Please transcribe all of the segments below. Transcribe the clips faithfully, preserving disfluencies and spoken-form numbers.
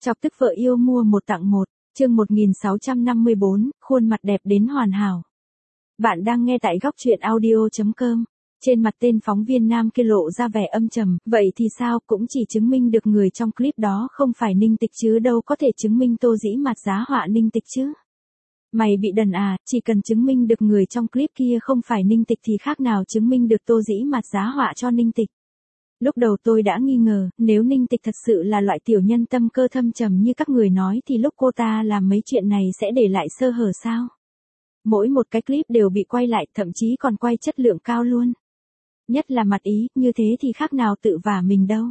Chọc tức vợ yêu mua một tặng một, chương một nghìn sáu trăm năm mươi bốn, khuôn mặt đẹp đến hoàn hảo. Bạn đang nghe tại góc truyện audio chấm com. Trên mặt tên phóng viên nam kia lộ ra vẻ âm trầm, vậy thì sao, cũng chỉ chứng minh được người trong clip đó không phải Ninh Tịch chứ đâu có thể chứng minh Tô Dĩ Mạt giá họa Ninh Tịch chứ. Mày bị đần à, chỉ cần chứng minh được người trong clip kia không phải Ninh Tịch thì khác nào chứng minh được Tô Dĩ Mạt giá họa cho Ninh Tịch. Lúc đầu tôi đã nghi ngờ, nếu Ninh Tịch thật sự là loại tiểu nhân tâm cơ thâm trầm như các người nói thì lúc cô ta làm mấy chuyện này sẽ để lại sơ hở sao? Mỗi một cái clip đều bị quay lại, thậm chí còn quay chất lượng cao luôn. Nhất là mặt ý, như thế thì khác nào tự vả mình đâu.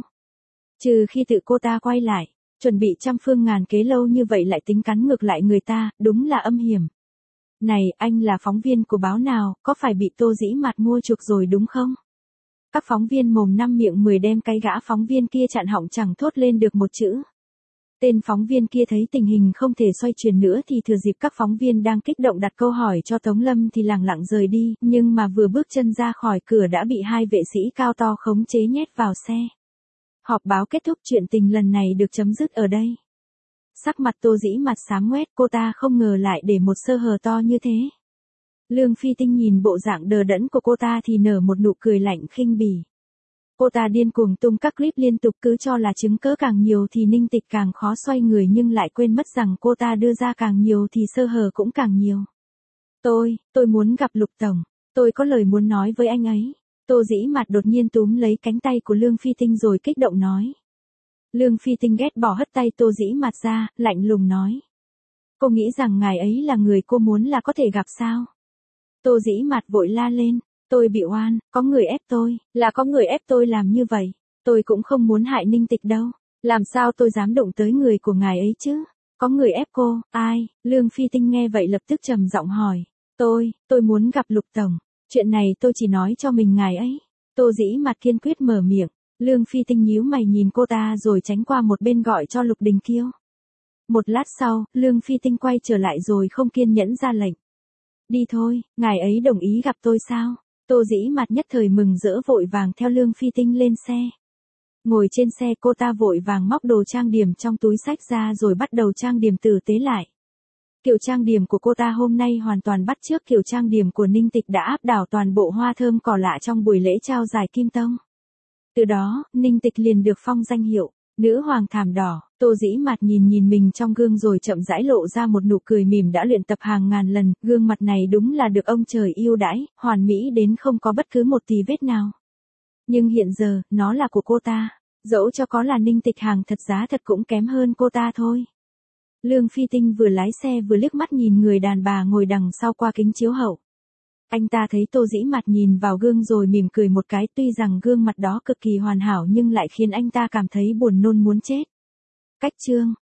Trừ khi tự cô ta quay lại, chuẩn bị trăm phương ngàn kế lâu như vậy lại tính cắn ngược lại người ta, đúng là âm hiểm. Này, anh là phóng viên của báo nào, có phải bị Tô Dĩ Mạt mua chuộc rồi đúng không? Các phóng viên mồm năm miệng mười đem cái gã phóng viên kia chặn họng chẳng thốt lên được một chữ. Tên phóng viên kia thấy tình hình không thể xoay chuyển nữa thì thừa dịp các phóng viên đang kích động đặt câu hỏi cho Tống Lâm thì lẳng lặng rời đi, nhưng mà vừa bước chân ra khỏi cửa đã bị hai vệ sĩ cao to khống chế nhét vào xe. Họp báo kết thúc, chuyện tình lần này được chấm dứt ở đây. Sắc mặt Tô Dĩ Mạt xám ngoét, cô ta không ngờ lại để một sơ hở to như thế. Lương Phi Tinh nhìn bộ dạng đờ đẫn của cô ta thì nở một nụ cười lạnh khinh bỉ. Cô ta điên cuồng tung các clip liên tục, cứ cho là chứng cớ càng nhiều thì Ninh Tịch càng khó xoay người, nhưng lại quên mất rằng cô ta đưa ra càng nhiều thì sơ hở cũng càng nhiều. Tôi, tôi muốn gặp Lục Tổng, tôi có lời muốn nói với anh ấy. Tô Dĩ Mạt đột nhiên túm lấy cánh tay của Lương Phi Tinh rồi kích động nói. Lương Phi Tinh ghét bỏ hất tay Tô Dĩ Mạt ra, lạnh lùng nói. Cô nghĩ rằng ngài ấy là người cô muốn là có thể gặp sao? Tô Dĩ Mạt vội la lên. Tôi bị oan, có người ép tôi, là có người ép tôi làm như vậy. Tôi cũng không muốn hại Ninh Tịch đâu. Làm sao tôi dám động tới người của ngài ấy chứ? Có người ép cô, ai? Lương Phi Tinh nghe vậy lập tức trầm giọng hỏi. Tôi, tôi muốn gặp Lục Tổng. Chuyện này tôi chỉ nói cho mình ngài ấy. Tô Dĩ Mạt kiên quyết mở miệng. Lương Phi Tinh nhíu mày nhìn cô ta rồi tránh qua một bên gọi cho Lục Đình Kiêu. Một lát sau, Lương Phi Tinh quay trở lại rồi không kiên nhẫn ra lệnh. Đi thôi, ngài ấy đồng ý gặp tôi sao? Tô Dĩ Mạt nhất thời mừng rỡ vội vàng theo Lương Phi Tinh lên xe. Ngồi trên xe cô ta vội vàng móc đồ trang điểm trong túi xách ra rồi bắt đầu trang điểm tử tế lại. Kiểu trang điểm của cô ta hôm nay hoàn toàn bắt chước kiểu trang điểm của Ninh Tịch đã áp đảo toàn bộ hoa thơm cỏ lạ trong buổi lễ trao giải Kim Tông. Từ đó, Ninh Tịch liền được phong danh hiệu Nữ Hoàng Thảm Đỏ. Tô Dĩ Mạt nhìn nhìn mình trong gương rồi chậm rãi lộ ra một nụ cười mỉm đã luyện tập hàng ngàn lần, gương mặt này đúng là được ông trời yêu đãi, hoàn mỹ đến không có bất cứ một tì vết nào. Nhưng hiện giờ, nó là của cô ta, dẫu cho có là Ninh Tịch hàng thật giá thật cũng kém hơn cô ta thôi. Lương Phi Tinh vừa lái xe vừa liếc mắt nhìn người đàn bà ngồi đằng sau qua kính chiếu hậu. Anh ta thấy Tô Dĩ Mạt nhìn vào gương rồi mỉm cười một cái, tuy rằng gương mặt đó cực kỳ hoàn hảo nhưng lại khiến anh ta cảm thấy buồn nôn muốn chết. Cách chương